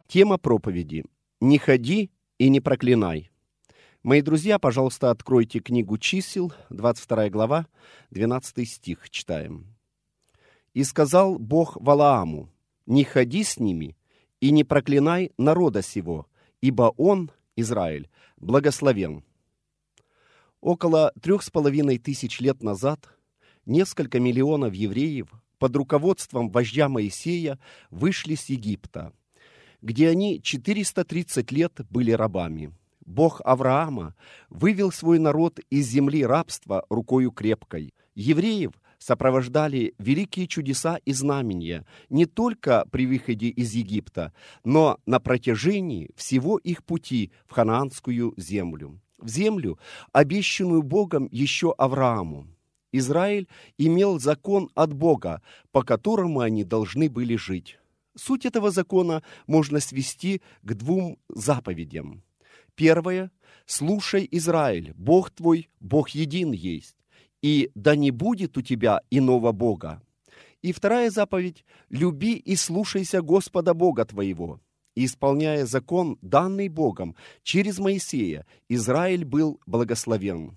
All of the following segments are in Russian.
Тема проповеди «Не ходи и не проклинай». Мои друзья, пожалуйста, откройте книгу Чисел, 22 глава, 12 стих, читаем. «И сказал Бог Валааму, не ходи с ними и не проклинай народа сего, ибо он, Израиль, благословен». Около 3500 лет назад несколько миллионов евреев под руководством вождя Моисея вышли с Египта, где они 430 лет были рабами. Бог Авраама вывел свой народ из земли рабства рукою крепкой. Евреев сопровождали великие чудеса и знамения не только при выходе из Египта, но на протяжении всего их пути в ханаанскую землю. В землю, обещанную Богом еще Аврааму. Израиль имел закон от Бога, по которому они должны были жить. Суть этого закона можно свести к двум заповедям. Первое. «Слушай, Израиль, Бог твой, Бог един есть, и да не будет у тебя иного Бога». И вторая заповедь. «Люби и слушайся Господа Бога твоего». И исполняя закон, данный Богом через Моисея, Израиль был благословен.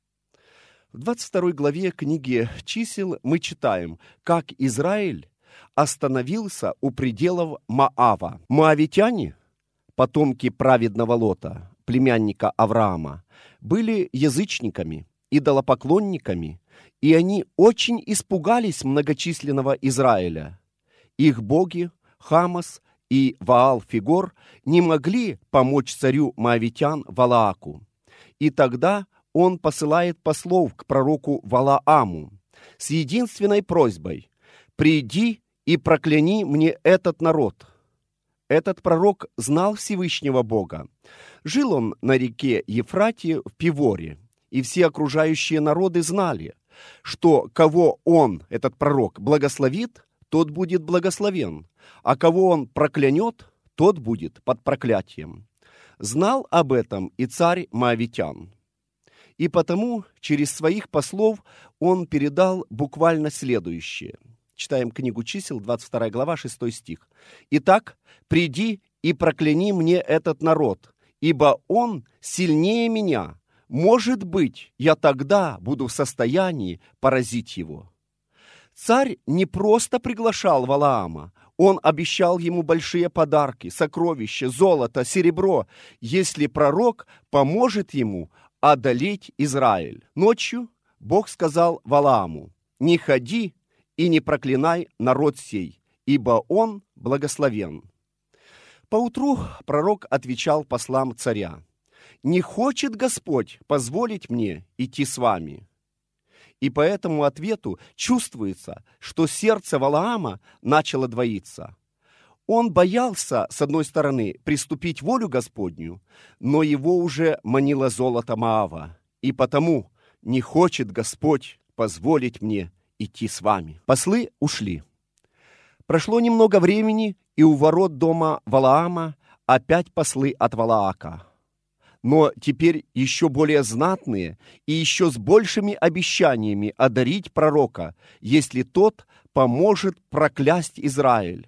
В 22 главе книги «Чисел» мы читаем, как Израиль остановился у пределов Моава. Моавитяне, потомки праведного Лота, племянника Авраама, были язычниками, идолопоклонниками, и они очень испугались многочисленного Израиля. Их боги Хамас и Ваал-Фигор не могли помочь царю моавитян Валааку. И тогда он посылает послов к пророку Валааму с единственной просьбой: «Приди и прокляни мне этот народ». Этот пророк знал Всевышнего Бога. Жил он на реке Ефрате в Певоре, и все окружающие народы знали, что кого он, этот пророк, благословит, тот будет благословен, а кого он проклянет, тот будет под проклятием. Знал об этом и царь моавитян. И потому через своих послов он передал буквально следующее. Читаем книгу Чисел, 22 глава, 6 стих. «Итак, приди и прокляни мне этот народ, ибо он сильнее меня. Может быть, я тогда буду в состоянии поразить его». Царь не просто приглашал Валаама, он обещал ему большие подарки, сокровища, золото, серебро, если пророк поможет ему одолеть Израиль. Ночью Бог сказал Валааму: «Не ходи и не проклинай народ сей, ибо он благословен». Поутру пророк отвечал послам царя: «Не хочет Господь позволить мне идти с вами». И по этому ответу чувствуется, что сердце Валаама начало двоиться. Он боялся, с одной стороны, приступить волю Господню, но его уже манило золото Моава, и потому не хочет Господь позволить мне идти с вами. Послы ушли. Прошло немного времени, и у ворот дома Валаама опять послы от Валаака. Но теперь еще более знатные и еще с большими обещаниями одарить пророка, если тот поможет проклясть Израиль.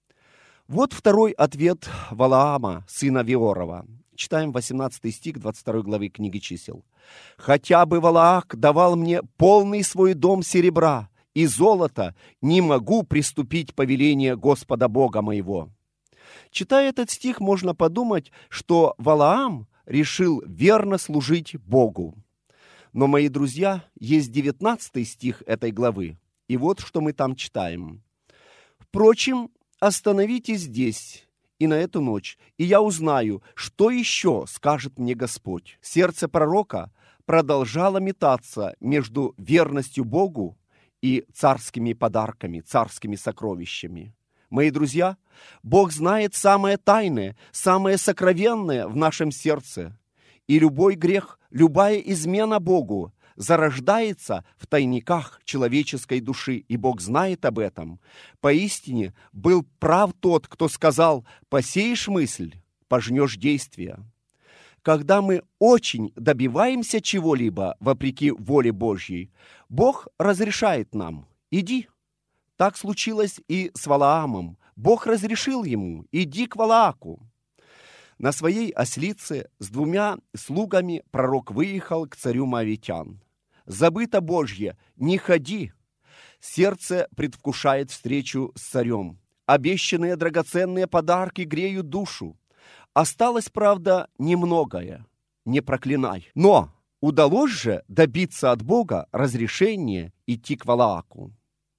Вот второй ответ Валаама, сына Веорова. Читаем 18 стих 22 главы книги Чисел. «Хотя бы Валаак давал мне полный свой дом серебра и золота, не могу приступить повеление Господа Бога моего». Читая этот стих, можно подумать, что Валаам решил верно служить Богу. Но, мои друзья, есть 19 стих этой главы, и вот что мы там читаем. «Впрочем, остановитесь здесь и на эту ночь, и я узнаю, что еще скажет мне Господь». Сердце пророка продолжало метаться между верностью Богу и царскими подарками, царскими сокровищами. Мои друзья, Бог знает самое тайное, самое сокровенное в нашем сердце. И любой грех, любая измена Богу зарождается в тайниках человеческой души, и Бог знает об этом. Поистине был прав тот, кто сказал: «Посеешь мысль, пожнешь действие». Когда мы очень добиваемся чего-либо вопреки воле Божьей, Бог разрешает нам: «Иди». Так случилось и с Валаамом. Бог разрешил ему: иди к Валааку. На своей ослице с 2 слугами пророк выехал к царю Моавитян. Забыто Божье, не ходи. Сердце предвкушает встречу с царем. Обещанные драгоценные подарки греют душу. Осталось, правда, немногое. Не проклинай. Но удалось же добиться от Бога разрешения идти к Валааку.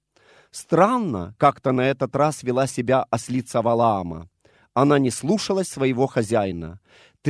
Странно, как-то на этот раз вела себя ослица Валаама. Она не слушалась своего хозяина,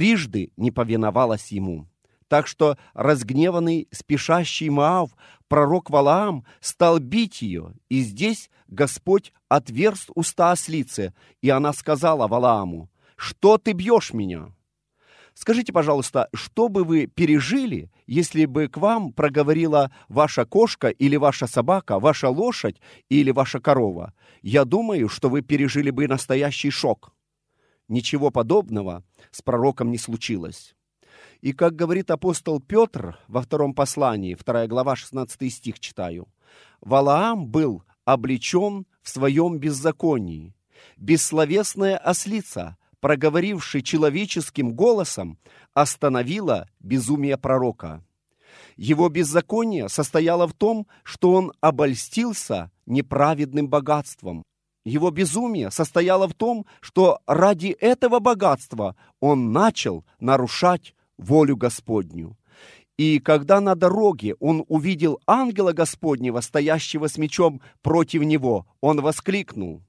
3 не повиновалась ему. Так что разгневанный, спешащий Моав, пророк Валаам, стал бить ее, и здесь Господь отверз уста ослицы, и она сказала Валааму: «Что ты бьешь меня?» Скажите, пожалуйста, что бы вы пережили, если бы к вам проговорила ваша кошка или ваша собака, ваша лошадь или ваша корова? Я думаю, что вы пережили бы настоящий шок. Ничего подобного с пророком не случилось. И как говорит апостол Петр во 2 послании, 2 глава, 16 стих читаю: «Валаам был облечен в своем беззаконии. Бессловесная ослица, проговоривший человеческим голосом, остановила безумие пророка. Его беззаконие состояло в том, что он обольстился неправедным богатством. Его безумие состояло в том, что ради этого богатства он начал нарушать волю Господню. И когда на дороге он увидел ангела Господнего, стоящего с мечом против него, он воскликнул: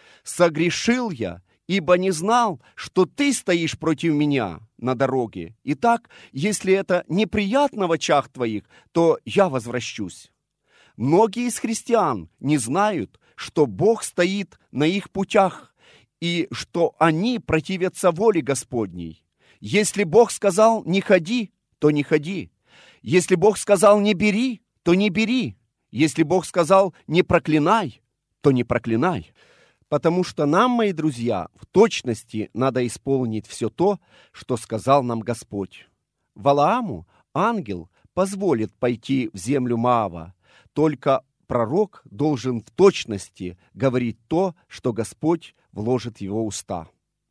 «Согрешил я, ибо не знал, что ты стоишь против меня на дороге. Итак, если это неприятно в очах твоих, то я возвращусь». Многие из христиан не знают, что Бог стоит на их путях и что они противятся воле Господней. Если Бог сказал «не ходи», то не ходи. Если Бог сказал «не бери», то не бери. Если Бог сказал «не проклинай», то не проклинай. Потому что нам, мои друзья, в точности надо исполнить все то, что сказал нам Господь. Валааму ангел позволит пойти в землю Моава, только пророк должен в точности говорить то, что Господь вложит в его уста.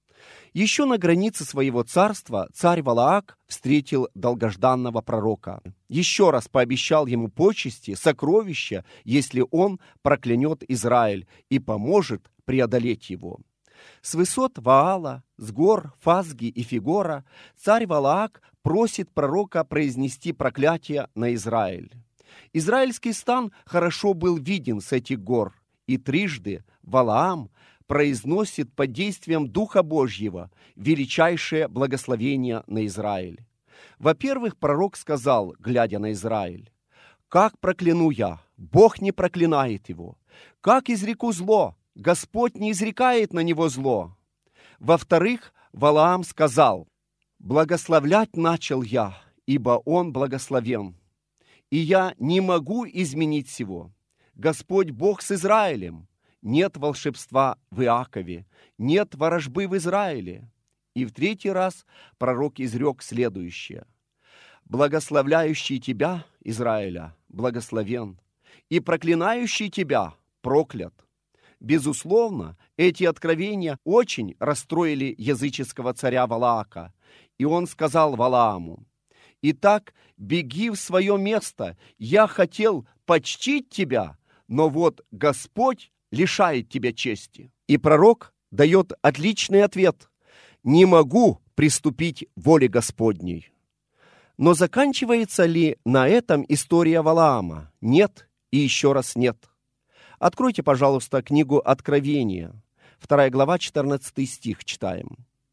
Еще на границе своего царства царь Валаак встретил долгожданного пророка. Еще раз пообещал ему почести, сокровища, если он проклянет Израиль и поможет преодолеть его. С высот Ваала, с гор Фазги и Фигора царь Валаак просит пророка произнести проклятие на Израиль. Израильский стан хорошо был виден с этих гор, и 3 Валаам произносит под действием Духа Божьего величайшее благословение на Израиль. Во-первых, пророк сказал, глядя на Израиль: «Как прокляну я, Бог не проклинает его. Как изреку зло, Господь не изрекает на него зло». Во-вторых, Валаам сказал: «Благословлять начал я, ибо он благословен. И я не могу изменить сего. Господь Бог с Израилем. Нет волшебства в Иакове, нет ворожбы в Израиле». И в 3-й раз пророк изрек следующее: «Благословляющий тебя, Израиля, благословен, и проклинающий тебя проклят». Безусловно, эти откровения очень расстроили языческого царя Валаака, и он сказал Валааму: «Итак, беги в свое место, я хотел почтить тебя, но вот Господь лишает тебя чести». И пророк дает отличный ответ: «Не могу приступить воле Господней». Но заканчивается ли на этом история Валаама? Нет и еще раз нет. Откройте, пожалуйста, книгу Откровения, 2 глава, 14 стих читаем.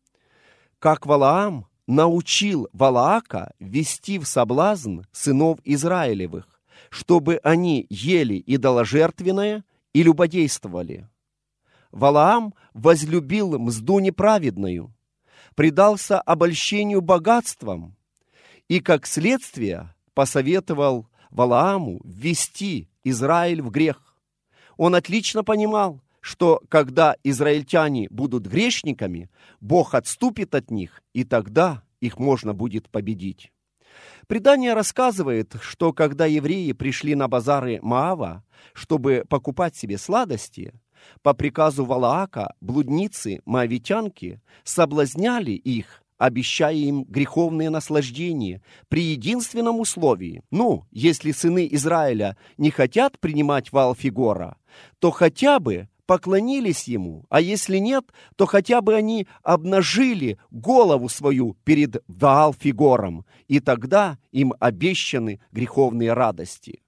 «Как Валаам научил Валаака ввести в соблазн сынов Израилевых, чтобы они ели идоложертвенное и любодействовали. Валаам возлюбил мзду неправедную, предался обольщению богатством и, как следствие, посоветовал Валааму ввести Израиль в грех. Он отлично понимал, что когда израильтяне будут грешниками, Бог отступит от них, и тогда их можно будет победить. Предание рассказывает, что когда евреи пришли на базары Моава, чтобы покупать себе сладости, по приказу Валаака блудницы, моавитянки, соблазняли их, обещая им греховные наслаждения при единственном условии. Если сыны Израиля не хотят принимать Ваал-Фигора, то хотя бы поклонились ему, а если нет, то хотя бы они обнажили голову свою перед Ваал-Фигором, и тогда им обещаны греховные радости.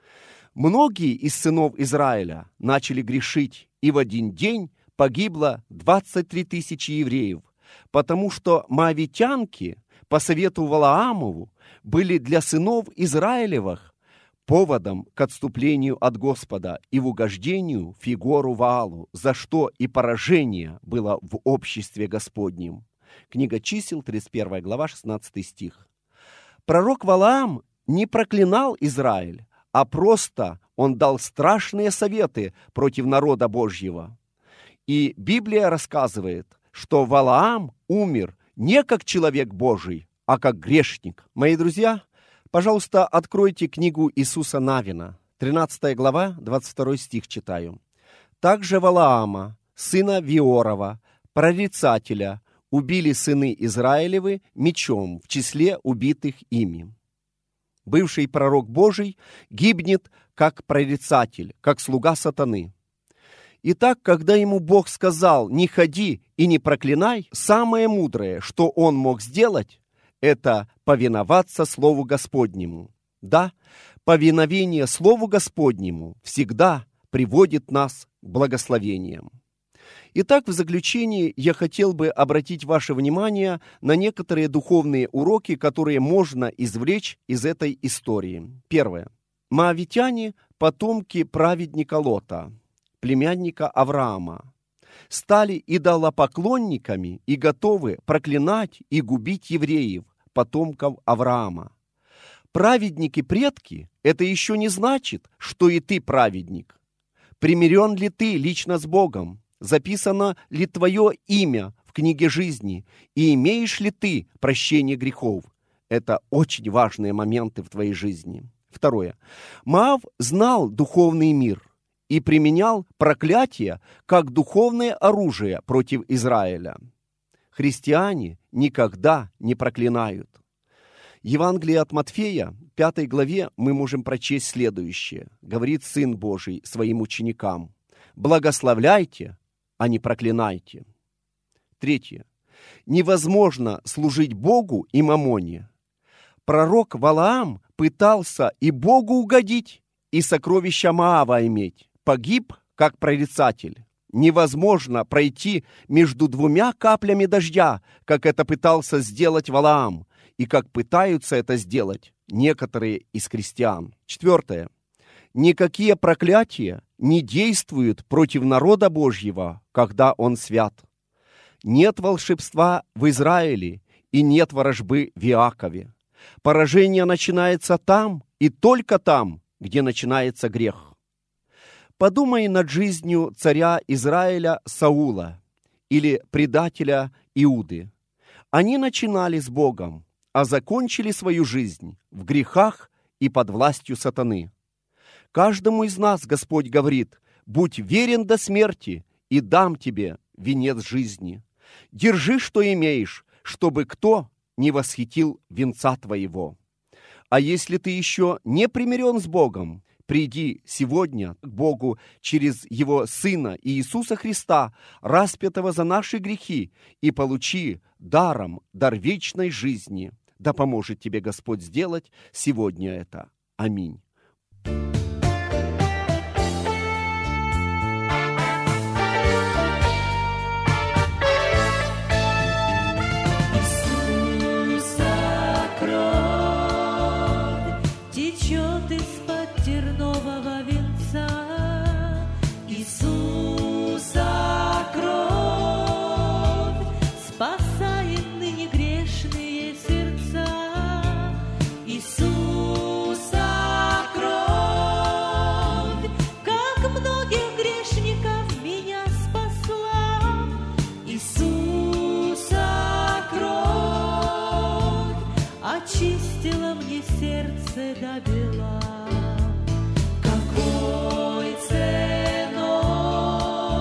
Многие из сынов Израиля начали грешить, и в один день погибло 23 тысячи евреев, потому что моавитянки по совету Валаамову были для сынов Израилевых поводом к отступлению от Господа и в угождению Фигору Ваалу, за что и поражение было в обществе Господнем. Книга Чисел, 31 глава, 16 стих. Пророк Валаам не проклинал Израиль, а просто он дал страшные советы против народа Божьего. И Библия рассказывает, что Валаам умер не как человек Божий, а как грешник. Мои друзья, пожалуйста, откройте книгу Иисуса Навина, 13 глава, 22 стих читаю. «Также Валаама, сына Виорова, прорицателя, убили сыны Израилевы мечом в числе убитых ими». Бывший пророк Божий гибнет как прорицатель, как слуга сатаны. Итак, когда ему Бог сказал «не ходи и не проклинай», самое мудрое, что он мог сделать, это повиноваться Слову Господнему. Да, повиновение Слову Господнему всегда приводит нас к благословениям. Итак, в заключение я хотел бы обратить ваше внимание на некоторые духовные уроки, которые можно извлечь из этой истории. Первое. Моавитяне – потомки праведника Лота, племянника Авраама, стали идолопоклонниками и готовы проклинать и губить евреев, потомков Авраама. Праведники-предки – это еще не значит, что и ты праведник. Примирен ли ты лично с Богом? Записано ли твое имя в книге жизни? И имеешь ли ты прощение грехов? Это очень важные моменты в твоей жизни. Второе. Моав знал духовный мир и применял проклятие как духовное оружие против Израиля. Христиане никогда не проклинают. Евангелие от Матфея, 5 главе, мы можем прочесть следующее. Говорит Сын Божий своим ученикам: «Благословляйте, а не проклинайте». Третье. Невозможно служить Богу и мамоне. Пророк Валаам пытался и Богу угодить, и сокровища Моава иметь. Погиб, как прорицатель. Невозможно пройти между двумя каплями дождя, как это пытался сделать Валаам, и как пытаются это сделать некоторые из христиан. Четвертое. Никакие проклятия не действуют против народа Божьего, когда он свят. Нет волшебства в Израиле и нет ворожбы в Иакове. Поражение начинается там и только там, где начинается грех. Подумай над жизнью царя Израиля Саула или предателя Иуды. Они начинали с Богом, а закончили свою жизнь в грехах и под властью сатаны. Каждому из нас Господь говорит: «Будь верен до смерти, и дам тебе венец жизни. Держи, что имеешь, чтобы кто не восхитил венца твоего». А если ты еще не примирен с Богом, приди сегодня к Богу через Его Сына Иисуса Христа, распятого за наши грехи, и получи даром дар вечной жизни. Да поможет тебе Господь сделать сегодня это. Аминь. Очистила мне сердце до бела. Какой ценой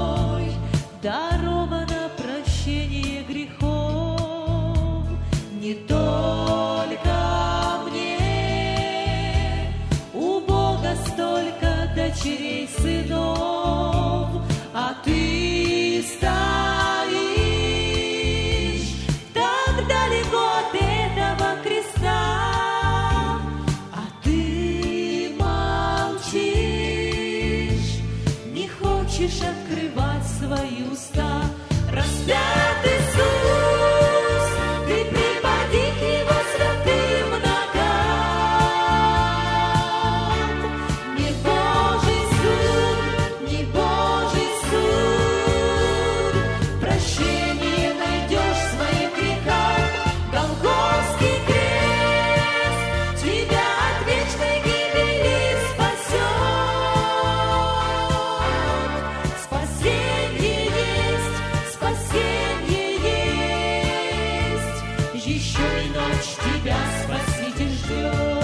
еще и ночь тебя Спаситель ждет.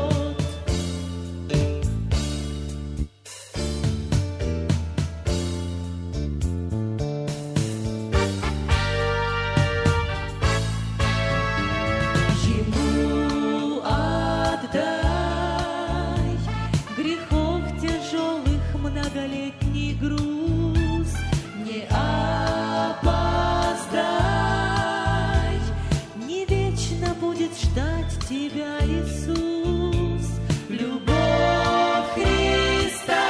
Ему отдай грехов тяжелых многолетний груз, не опоздай, не вечно будет ждать тебя Иисус. Любовь Христа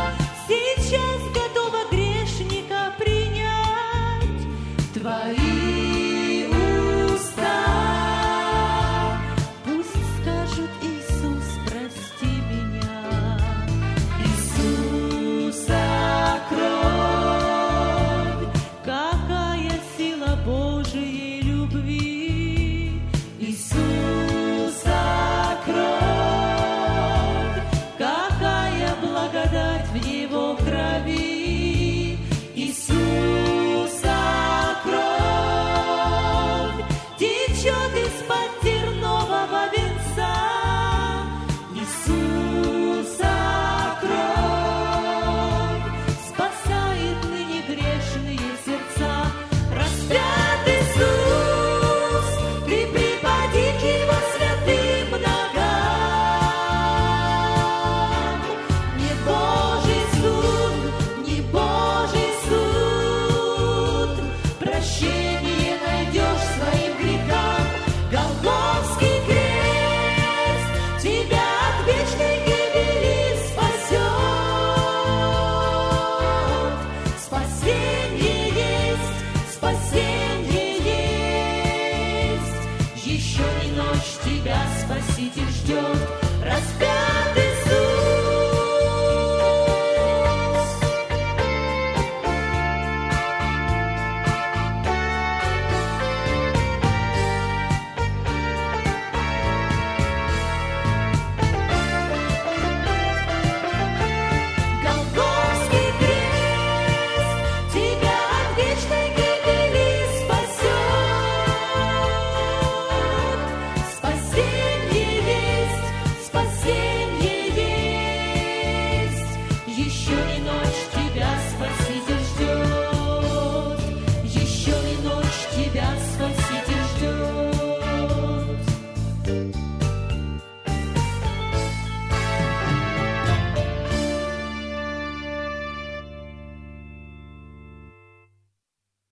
сейчас готова грешника принять. Твои